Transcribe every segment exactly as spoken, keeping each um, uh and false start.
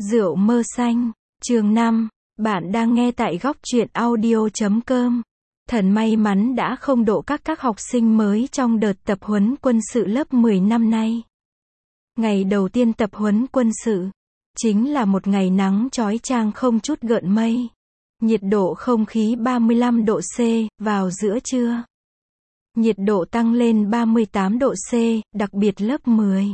Rượu mơ xanh, chương năm, bạn đang nghe tại góc truyện audio chấm com. Thần may mắn đã không độ các các học sinh mới trong đợt tập huấn quân sự lớp mười năm nay. Ngày đầu tiên tập huấn quân sự, chính là một ngày nắng chói chang không chút gợn mây. Nhiệt độ không khí ba mươi lăm độ C, vào giữa trưa. Nhiệt độ tăng lên ba mươi tám độ C, đặc biệt lớp mười.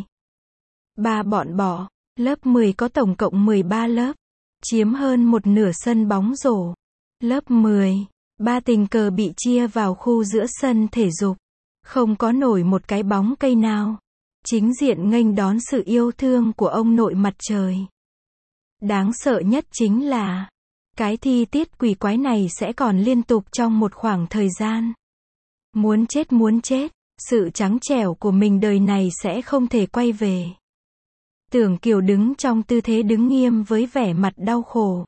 Ba bọn bỏ, lớp mười có tổng cộng mười ba lớp, chiếm hơn một nửa sân bóng rổ. Lớp mười, ba tình cờ bị chia vào khu giữa sân thể dục. Không có nổi một cái bóng cây nào. Chính diện nghênh đón sự yêu thương của ông nội mặt trời. Đáng sợ nhất chính là, cái thi tiết quỷ quái này sẽ còn liên tục trong một khoảng thời gian. Muốn chết muốn chết, sự trắng trẻo của mình đời này sẽ không thể quay về. Tưởng Kiều đứng trong tư thế đứng nghiêm với vẻ mặt đau khổ.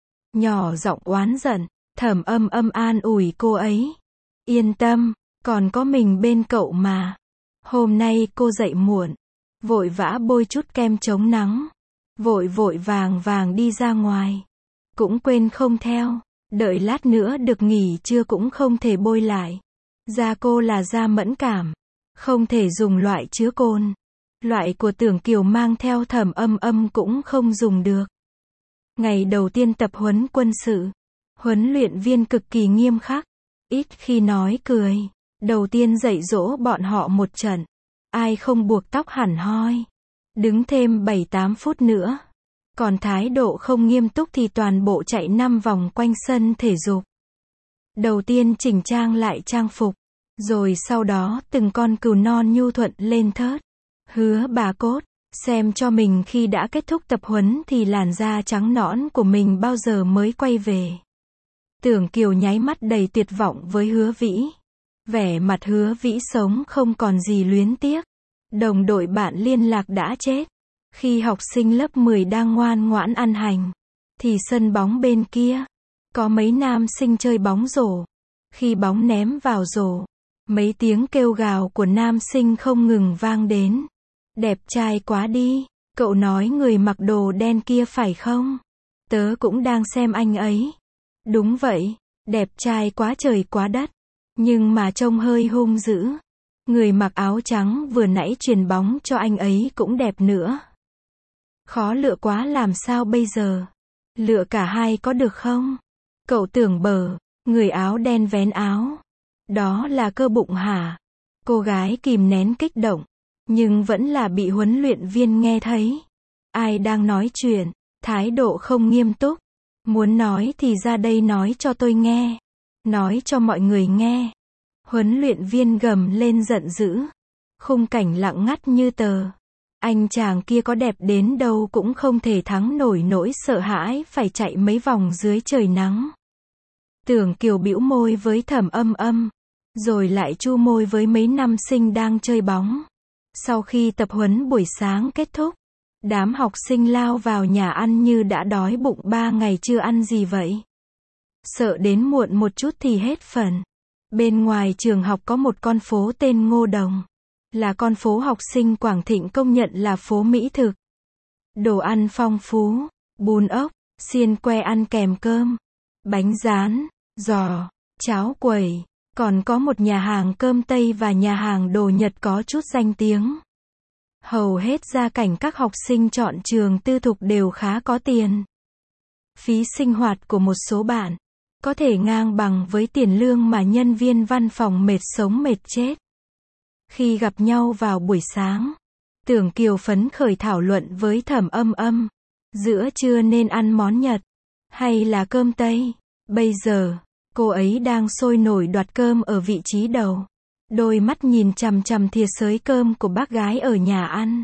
Nhỏ giọng oán giận, Thẩm Âm Âm an ủi cô ấy. Yên tâm, còn có mình bên cậu mà. Hôm nay cô dậy muộn, vội vã bôi chút kem chống nắng. Vội vội vàng vàng đi ra ngoài. Cũng quên không theo, đợi lát nữa được nghỉ trưa cũng không thể bôi lại. Da cô là da mẫn cảm, không thể dùng loại chứa cồn. Loại của Tưởng Kiều mang theo Thẩm Âm Âm cũng không dùng được. Ngày đầu tiên tập huấn quân sự, huấn luyện viên cực kỳ nghiêm khắc, ít khi nói cười. Đầu tiên dạy dỗ bọn họ một trận, ai không buộc tóc hẳn hoi, đứng thêm bảy tám phút nữa. Còn thái độ không nghiêm túc thì toàn bộ chạy năm vòng quanh sân thể dục. Đầu tiên chỉnh trang lại trang phục, rồi sau đó từng con cừu non nhu thuận lên thớt. Hứa bà cốt, xem cho mình khi đã kết thúc tập huấn thì làn da trắng nõn của mình bao giờ mới quay về. Tưởng Kiều nháy mắt đầy tuyệt vọng với Hứa Vĩ. Vẻ mặt Hứa Vĩ sống không còn gì luyến tiếc. Đồng đội bạn liên lạc đã chết. Khi học sinh lớp mười đang ngoan ngoãn ăn hành, thì sân bóng bên kia, có mấy nam sinh chơi bóng rổ. Khi bóng ném vào rổ, mấy tiếng kêu gào của nam sinh không ngừng vang đến. Đẹp trai quá đi, cậu nói người mặc đồ đen kia phải không? Tớ cũng đang xem anh ấy. Đúng vậy, đẹp trai quá trời quá đất, nhưng mà trông hơi hung dữ. Người mặc áo trắng vừa nãy chuyền bóng cho anh ấy cũng đẹp nữa. Khó lựa quá làm sao bây giờ? Lựa cả hai có được không? Cậu Tưởng bờ, người áo đen vén áo. Đó là Cơ Bụng hả? Cô gái kìm nén kích động, nhưng vẫn là bị huấn luyện viên nghe thấy. Ai đang nói chuyện, thái độ không nghiêm túc. Muốn nói thì ra đây nói cho tôi nghe. Nói cho mọi người nghe. Huấn luyện viên gầm lên giận dữ. Khung cảnh lặng ngắt như tờ. Anh chàng kia có đẹp đến đâu cũng không thể thắng nổi nỗi sợ hãi phải chạy mấy vòng dưới trời nắng. Tưởng Kiều bĩu môi với Thẩm Âm Âm, rồi lại chu môi với mấy nam sinh đang chơi bóng. Sau khi tập huấn buổi sáng kết thúc, đám học sinh lao vào nhà ăn như đã đói bụng ba ngày chưa ăn gì vậy. Sợ đến muộn một chút thì hết phần. Bên ngoài trường học có một con phố tên Ngô Đồng. Là con phố học sinh Quảng Thịnh công nhận là phố mỹ thực. Đồ ăn phong phú, bún ốc, xiên que ăn kèm cơm, bánh rán, giò, cháo quẩy. Còn có một nhà hàng cơm Tây và nhà hàng đồ Nhật có chút danh tiếng. Hầu hết gia cảnh các học sinh chọn trường tư thục đều khá có tiền. Phí sinh hoạt của một số bạn có thể ngang bằng với tiền lương mà nhân viên văn phòng mệt sống mệt chết. Khi gặp nhau vào buổi sáng, Tưởng Kiều phấn khởi thảo luận với Thẩm Âm Âm. Giữa trưa nên ăn món Nhật, hay là cơm Tây? Bây giờ, cô ấy đang sôi nổi đoạt cơm ở vị trí đầu. Đôi mắt nhìn chằm chằm thìa xới cơm của bác gái ở nhà ăn.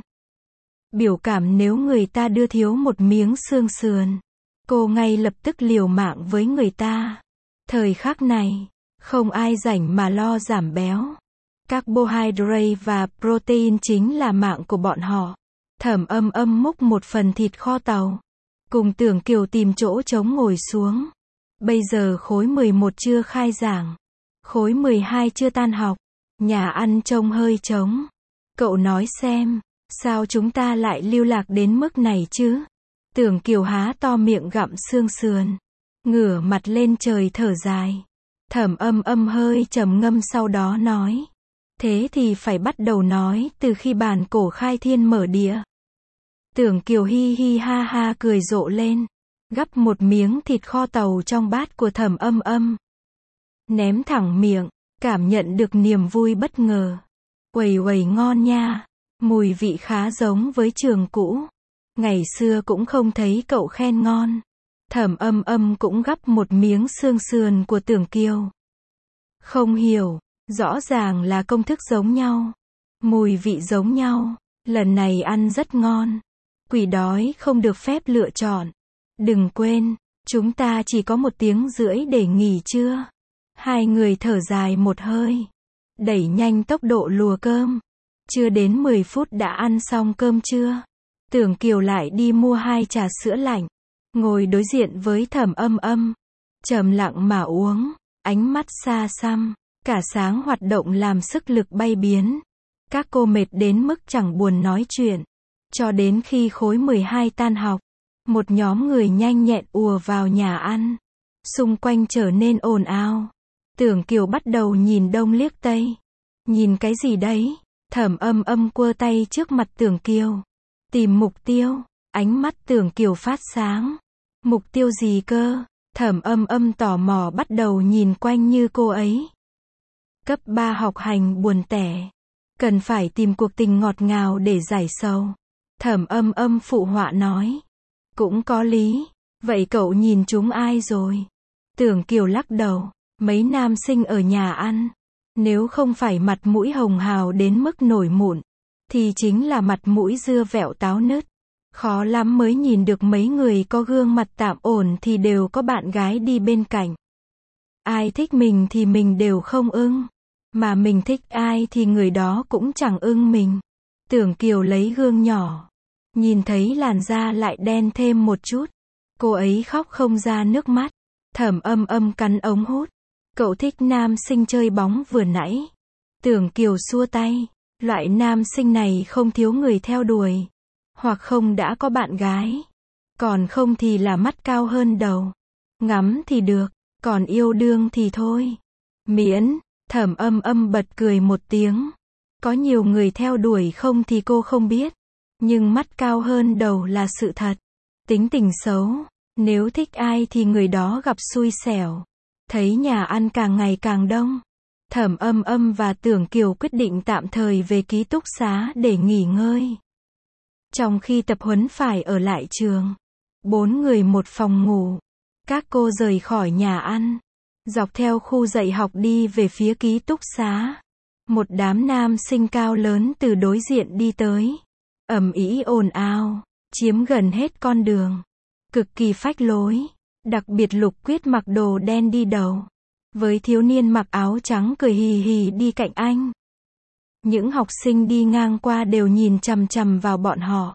Biểu cảm nếu người ta đưa thiếu một miếng xương sườn, cô ngay lập tức liều mạng với người ta. Thời khắc này, không ai rảnh mà lo giảm béo. Carbohydrate và protein chính là mạng của bọn họ. Thẩm Âm Âm múc một phần thịt kho tàu, cùng Tưởng Kiều tìm chỗ trống ngồi xuống. Bây giờ khối mười một chưa khai giảng, khối mười hai chưa tan học, nhà ăn trông hơi trống. Cậu nói xem, sao chúng ta lại lưu lạc đến mức này chứ? Tưởng Kiều há to miệng gặm xương sườn, ngửa mặt lên trời thở dài. Thẩm Âm Âm hơi trầm ngâm sau đó nói. Thế thì phải bắt đầu nói từ khi bản cổ khai thiên mở địa. Tưởng Kiều hi hi ha ha cười rộ lên, gắp một miếng thịt kho tàu trong bát của Thẩm Âm Âm. Ném thẳng miệng, cảm nhận được niềm vui bất ngờ. Uầy uầy ngon nha, mùi vị khá giống với trường cũ. Ngày xưa cũng không thấy cậu khen ngon. Thẩm Âm Âm cũng gắp một miếng xương sườn của Tưởng Kiều. Không hiểu, rõ ràng là công thức giống nhau, mùi vị giống nhau, lần này ăn rất ngon. Quỷ đói không được phép lựa chọn. Đừng quên, chúng ta chỉ có một tiếng rưỡi để nghỉ trưa. Hai người thở dài một hơi, đẩy nhanh tốc độ lùa cơm. Chưa đến mười phút đã ăn xong cơm trưa. Tưởng Kiều lại đi mua hai trà sữa lạnh, ngồi đối diện với Thẩm Âm Âm, trầm lặng mà uống, ánh mắt xa xăm, cả sáng hoạt động làm sức lực bay biến. Các cô mệt đến mức chẳng buồn nói chuyện. Cho đến khi khối mười hai tan học, một nhóm người nhanh nhẹn ùa vào nhà ăn. Xung quanh trở nên ồn ào. Tưởng Kiều bắt đầu nhìn đông liếc tây. Nhìn cái gì đấy? Thẩm Âm Âm quơ tay trước mặt Tưởng Kiều. Tìm mục tiêu. Ánh mắt Tưởng Kiều phát sáng. Mục tiêu gì cơ? Thẩm Âm Âm tò mò bắt đầu nhìn quanh như cô ấy. Cấp ba học hành buồn tẻ. Cần phải tìm cuộc tình ngọt ngào để giải sầu. Thẩm Âm Âm phụ họa nói. Cũng có lý. Vậy cậu nhìn chúng ai rồi? Tưởng Kiều lắc đầu. Mấy nam sinh ở nhà ăn. Nếu không phải mặt mũi hồng hào đến mức nổi mụn, thì chính là mặt mũi dưa vẹo táo nứt. Khó lắm mới nhìn được mấy người có gương mặt tạm ổn thì đều có bạn gái đi bên cạnh. Ai thích mình thì mình đều không ưng. Mà mình thích ai thì người đó cũng chẳng ưng mình. Tưởng Kiều lấy gương nhỏ. Nhìn thấy làn da lại đen thêm một chút. Cô ấy khóc không ra nước mắt. Thẩm Âm Âm cắn ống hút. Cậu thích nam sinh chơi bóng vừa nãy. Tưởng Kiều xua tay. Loại nam sinh này không thiếu người theo đuổi. Hoặc không đã có bạn gái. Còn không thì là mắt cao hơn đầu. Ngắm thì được. Còn yêu đương thì thôi. Miễn. Thẩm Âm Âm bật cười một tiếng. Có nhiều người theo đuổi không thì cô không biết. Nhưng mắt cao hơn đầu là sự thật. Tính tình xấu. Nếu thích ai thì người đó gặp xui xẻo. Thấy nhà ăn càng ngày càng đông. Thẩm Âm Âm và Tưởng Kiều quyết định tạm thời về ký túc xá để nghỉ ngơi. Trong khi tập huấn phải ở lại trường. Bốn người một phòng ngủ. Các cô rời khỏi nhà ăn. Dọc theo khu dạy học đi về phía ký túc xá. Một đám nam sinh cao lớn từ đối diện đi tới. Ầm ĩ ồn ào, chiếm gần hết con đường. Cực kỳ phách lối. Đặc biệt Lục Quyết mặc đồ đen đi đầu. Với thiếu niên mặc áo trắng cười hì hì đi cạnh anh. Những học sinh đi ngang qua đều nhìn chằm chằm vào bọn họ.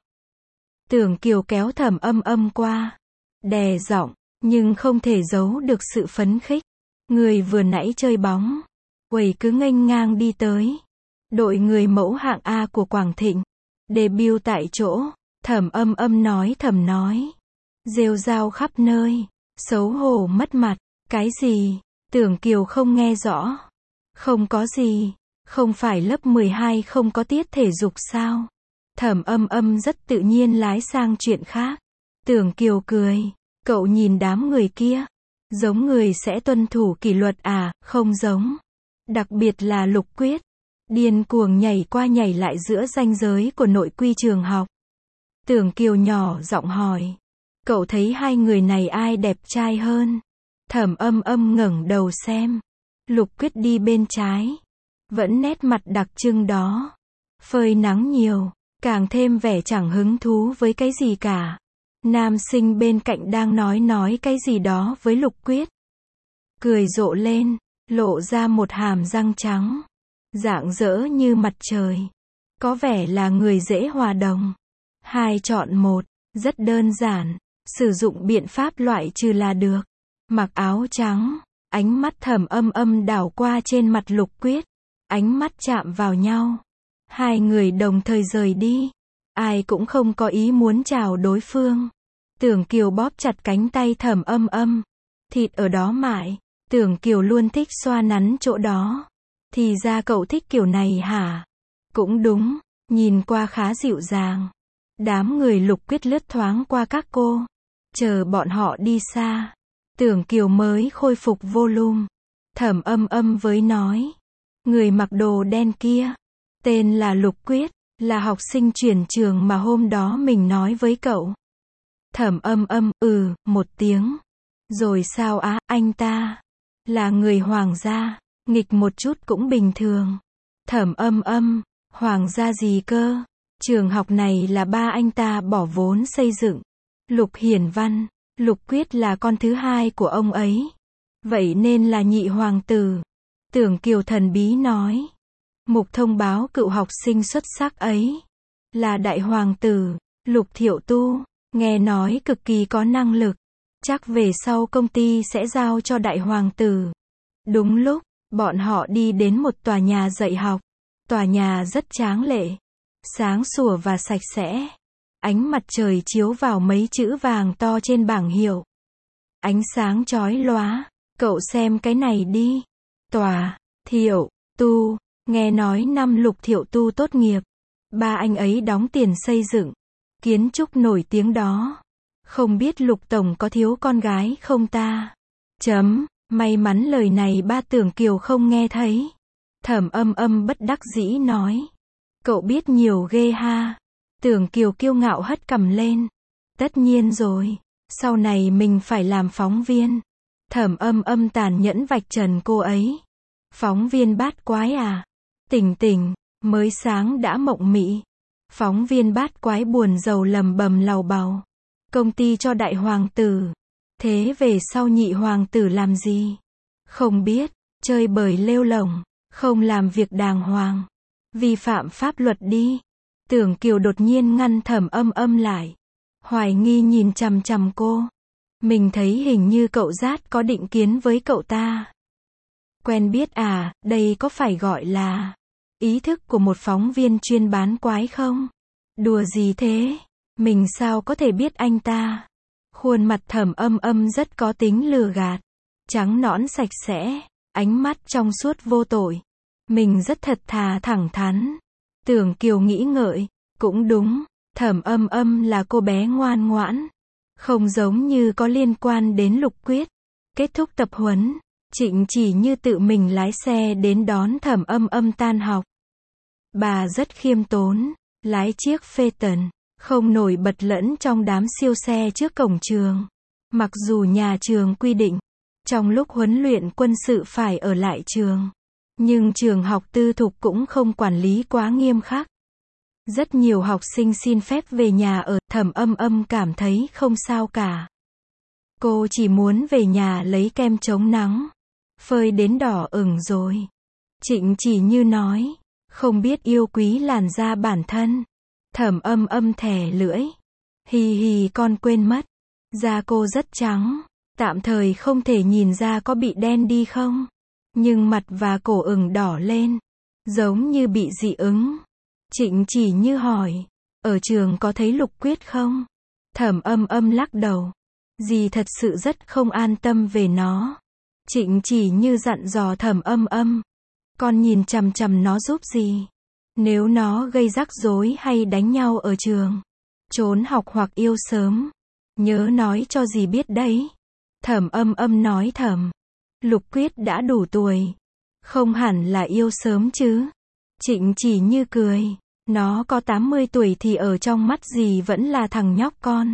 Tưởng Kiều kéo Thẩm Âm Âm qua. Đè giọng, nhưng không thể giấu được sự phấn khích. Người vừa nãy chơi bóng. Uầy cứ nghênh ngang đi tới. Đội người mẫu hạng A của Quảng Thịnh. Debut tại chỗ. Thẩm Âm Âm nói thầm nói. Rêu rao khắp nơi. Xấu hổ mất mặt. Cái gì? Tưởng Kiều không nghe rõ. Không có gì. Không phải lớp mười hai không có tiết thể dục sao? Thẩm Âm Âm rất tự nhiên lái sang chuyện khác. Tưởng Kiều cười. Cậu nhìn đám người kia. Giống người sẽ tuân thủ kỷ luật à? Không giống. Đặc biệt là Lục Quyết. Điên cuồng nhảy qua nhảy lại giữa ranh giới của nội quy trường học. Tưởng Kiều nhỏ giọng hỏi. Cậu thấy hai người này ai đẹp trai hơn? Thẩm Âm Âm ngẩng đầu xem. Lục Quyết đi bên trái. Vẫn nét mặt đặc trưng đó. Phơi nắng nhiều. Càng thêm vẻ chẳng hứng thú với cái gì cả. Nam sinh bên cạnh đang nói nói cái gì đó với Lục Quyết. Cười rộ lên. Lộ ra một hàm răng trắng. Rạng rỡ như mặt trời. Có vẻ là người dễ hòa đồng. Hai chọn một. Rất đơn giản. Sử dụng biện pháp loại trừ là được. Mặc áo trắng. Ánh mắt Thẩm Âm Âm đảo qua trên mặt Lục Quyết. Ánh mắt chạm vào nhau. Hai người đồng thời rời đi. Ai cũng không có ý muốn chào đối phương. Tưởng Kiều bóp chặt cánh tay Thẩm Âm Âm. Thịt ở đó mại. Tưởng Kiều luôn thích xoa nắn chỗ đó. Thì ra cậu thích kiểu này hả? Cũng đúng, nhìn qua khá dịu dàng. Đám người Lục Quyết lướt thoáng qua các cô. Chờ bọn họ đi xa. Tưởng Kiều mới khôi phục volume. Thẩm Âm Âm với nói. Người mặc đồ đen kia. Tên là Lục Quyết. Là học sinh chuyển trường mà hôm đó mình nói với cậu. Thẩm Âm Âm, ừ, một tiếng. Rồi sao á, anh ta. Là người hoàng gia. Nghịch một chút cũng bình thường. Thẩm Âm Âm, hoàng gia gì cơ? Trường học này là ba anh ta bỏ vốn xây dựng. Lục Hiển Văn, Lục Quyết là con thứ hai của ông ấy. Vậy nên là nhị hoàng tử. Tưởng Kiều thần bí nói. Mục thông báo cựu học sinh xuất sắc ấy. Là đại hoàng tử, Lục Thiệu Tu. Nghe nói cực kỳ có năng lực. Chắc về sau công ty sẽ giao cho đại hoàng tử. Đúng lúc, bọn họ đi đến một tòa nhà dạy học. Tòa nhà rất tráng lệ. Sáng sủa và sạch sẽ. Ánh mặt trời chiếu vào mấy chữ vàng to trên bảng hiệu. Ánh sáng chói lóa. Cậu xem cái này đi. Tòa, Thiệu, Tu. Nghe nói năm Lục Thiệu Tu tốt nghiệp. Ba anh ấy đóng tiền xây dựng. Kiến trúc nổi tiếng đó. Không biết Lục Tổng có thiếu con gái không ta? Chấm, may mắn lời này ba Tưởng Kiều không nghe thấy. Thẩm Âm Âm bất đắc dĩ nói. Cậu biết nhiều ghê ha. Tưởng Kiều kiêu ngạo hất cằm lên. Tất nhiên rồi. Sau này mình phải làm phóng viên. Thẩm Âm Âm tàn nhẫn vạch trần cô ấy. Phóng viên bát quái à? Tỉnh tỉnh, mới sáng đã mộng mị. Phóng viên bát quái buồn rầu lầm bầm lầu bầu. Công ty cho đại hoàng tử. Thế về sau nhị hoàng tử làm gì? Không biết, chơi bời lêu lổng, không làm việc đàng hoàng. Vi phạm pháp luật đi. Tưởng Kiều đột nhiên ngăn Thẩm Âm Âm lại. Hoài nghi nhìn chằm chằm cô. Mình thấy hình như cậu Dát có định kiến với cậu ta. Quen biết à, đây có phải gọi là ý thức của một phóng viên chuyên bán quái không? Đùa gì thế? Mình sao có thể biết anh ta? Khuôn mặt Thẩm Âm Âm rất có tính lừa gạt. Trắng nõn sạch sẽ, ánh mắt trong suốt vô tội. Mình rất thật thà thẳng thắn. Tưởng Kiều nghĩ ngợi, cũng đúng, Thẩm Âm Âm là cô bé ngoan ngoãn. Không giống như có liên quan đến Lục Quyết. Kết thúc tập huấn, Trịnh Chỉ Như tự mình lái xe đến đón Thẩm Âm Âm tan học. Bà rất khiêm tốn, lái chiếc Phaeton, không nổi bật lẫn trong đám siêu xe trước cổng trường. Mặc dù nhà trường quy định, trong lúc huấn luyện quân sự phải ở lại trường. Nhưng trường học tư thục cũng không quản lý quá nghiêm khắc. Rất nhiều học sinh xin phép về nhà ở, Thẩm Âm Âm cảm thấy không sao cả. Cô chỉ muốn về nhà lấy kem chống nắng. Phơi đến đỏ ửng rồi. Trịnh Chỉ Như nói, không biết yêu quý làn da bản thân. Thẩm Âm Âm thè lưỡi. Hì hì con quên mất. Da cô rất trắng. Tạm thời không thể nhìn ra có bị đen đi không. Nhưng mặt và cổ ửng đỏ lên. Giống như bị dị ứng. Trịnh Chỉ Như hỏi. Ở trường có thấy Lục Quyết không? Thẩm Âm Âm lắc đầu. Dì thật sự rất không an tâm về nó. Trịnh Chỉ Như dặn dò Thẩm Âm Âm. Con nhìn chằm chằm nó giúp gì? Nếu nó gây rắc rối hay đánh nhau ở trường, trốn học hoặc yêu sớm, nhớ nói cho dì biết đấy. Thẩm Âm Âm nói thầm. Lục Quyết đã đủ tuổi. Không hẳn là yêu sớm chứ. Trịnh Chỉ Như cười. Nó có tám mươi tuổi thì ở trong mắt dì vẫn là thằng nhóc con.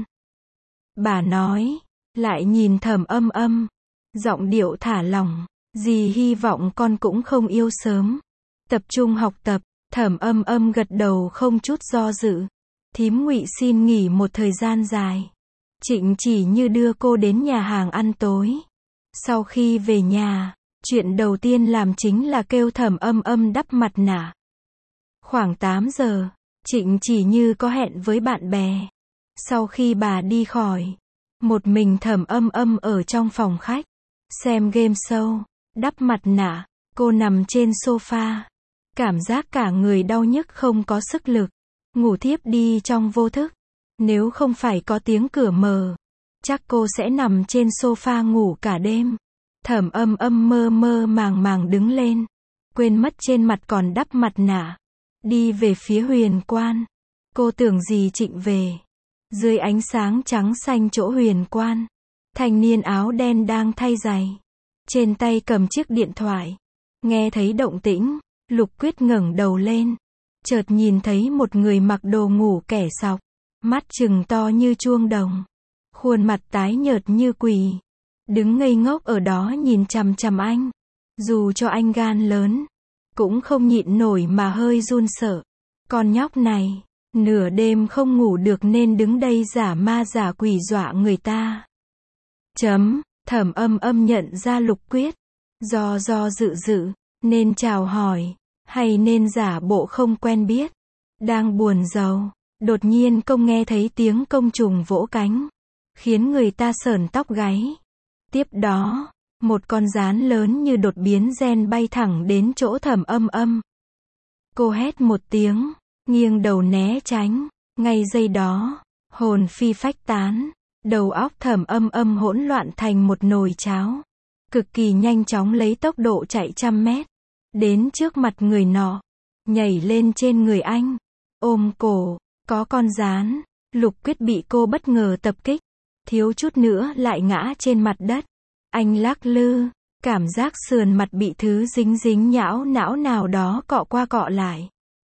Bà nói. Lại nhìn Thẩm Âm Âm. Giọng điệu thả lỏng. Dì hy vọng con cũng không yêu sớm. Tập trung học tập. Thẩm Âm Âm gật đầu không chút do dự. Thím Ngụy xin nghỉ một thời gian dài. Trịnh Chỉ Như đưa cô đến nhà hàng ăn tối. Sau khi về nhà, chuyện đầu tiên làm chính là kêu Thẩm Âm Âm đắp mặt nạ. Khoảng tám giờ, Trịnh Chỉ Như có hẹn với bạn bè. Sau khi bà đi khỏi, một mình Thẩm Âm Âm ở trong phòng khách, xem game show, đắp mặt nạ, cô nằm trên sofa. Cảm giác cả người đau nhức không có sức lực, ngủ thiếp đi trong vô thức. Nếu không phải có tiếng cửa mở, chắc cô sẽ nằm trên sofa ngủ cả đêm. Thẩm Âm Âm mơ mơ màng màng đứng lên, quên mất trên mặt còn đắp mặt nạ, đi về phía Huyền Quan. Cô tưởng gì Trịnh về. Dưới ánh sáng trắng xanh chỗ Huyền Quan, thanh niên áo đen đang thay giày, trên tay cầm chiếc điện thoại. Nghe thấy động tĩnh, Lục Quyết ngẩng đầu lên, chợt nhìn thấy một người mặc đồ ngủ kẻ sọc, mắt trừng to như chuông đồng, khuôn mặt tái nhợt như quỷ, đứng ngây ngốc ở đó nhìn chằm chằm anh. Dù cho anh gan lớn, cũng không nhịn nổi mà hơi run sợ. Con nhóc này, nửa đêm không ngủ được nên đứng đây giả ma giả quỷ dọa người ta. Chấm, Thẩm Âm Âm nhận ra Lục Quyết, do do dự dự, nên chào hỏi, hay nên giả bộ không quen biết. Đang buồn rầu, đột nhiên công nghe thấy tiếng côn trùng vỗ cánh, khiến người ta sởn tóc gáy. Tiếp đó, một con gián lớn như đột biến gen bay thẳng đến chỗ Thẩm Âm Âm. Cô hét một tiếng, nghiêng đầu né tránh, ngay giây đó, hồn phi phách tán, đầu óc Thẩm Âm Âm hỗn loạn thành một nồi cháo, cực kỳ nhanh chóng lấy tốc độ chạy trăm mét, đến trước mặt người nọ, nhảy lên trên người anh, ôm cổ. Có con gián. Lục Quyết bị cô bất ngờ tập kích, thiếu chút nữa lại ngã trên mặt đất. Anh lắc lư, cảm giác sườn mặt bị thứ dính dính nhão não nào đó cọ qua cọ lại.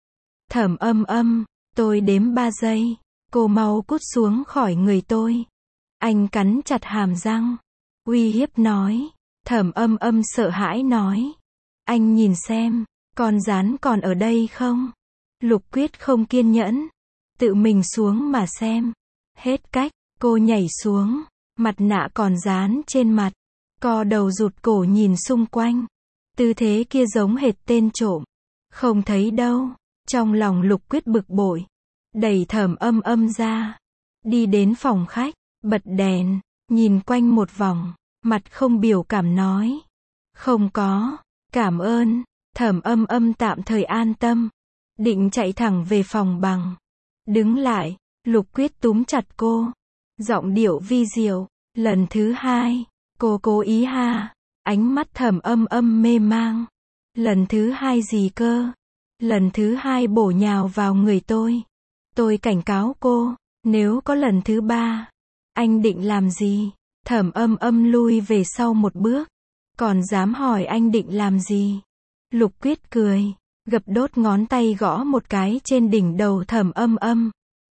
Thẩm Âm Âm, tôi đếm ba giây, cô mau cút xuống khỏi người tôi. Anh cắn chặt hàm răng, uy hiếp nói. Thẩm Âm Âm sợ hãi nói, anh nhìn xem, con gián còn ở đây không? Lục Quyết không kiên nhẫn, tự mình xuống mà xem. Hết cách, cô nhảy xuống, mặt nạ còn dán trên mặt, co đầu rụt cổ nhìn xung quanh. Tư thế kia giống hệt tên trộm. Không thấy đâu. Trong lòng Lục Quyết bực bội, đẩy Thẩm Âm Âm ra, đi đến phòng khách, bật đèn, nhìn quanh một vòng, mặt không biểu cảm nói, không có, cảm ơn. Thẩm Âm Âm tạm thời an tâm, định chạy thẳng về phòng bằng. Đứng lại, Lục Quyết túm chặt cô, giọng điệu vi diệu, lần thứ hai, cô cố ý ha. Ánh mắt Thẩm Âm Âm mê mang. Lần thứ hai gì cơ? Lần thứ hai bổ nhào vào người tôi. Tôi cảnh cáo cô, nếu có lần thứ ba, anh định làm gì? Thẩm Âm Âm lui về sau một bước, còn dám hỏi anh định làm gì? Lục Quyết cười, gập đốt ngón tay gõ một cái trên đỉnh đầu Thẩm Âm Âm.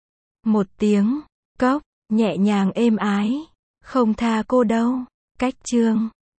Một tiếng, cốc, nhẹ nhàng êm ái, không tha cô đâu. Cách chương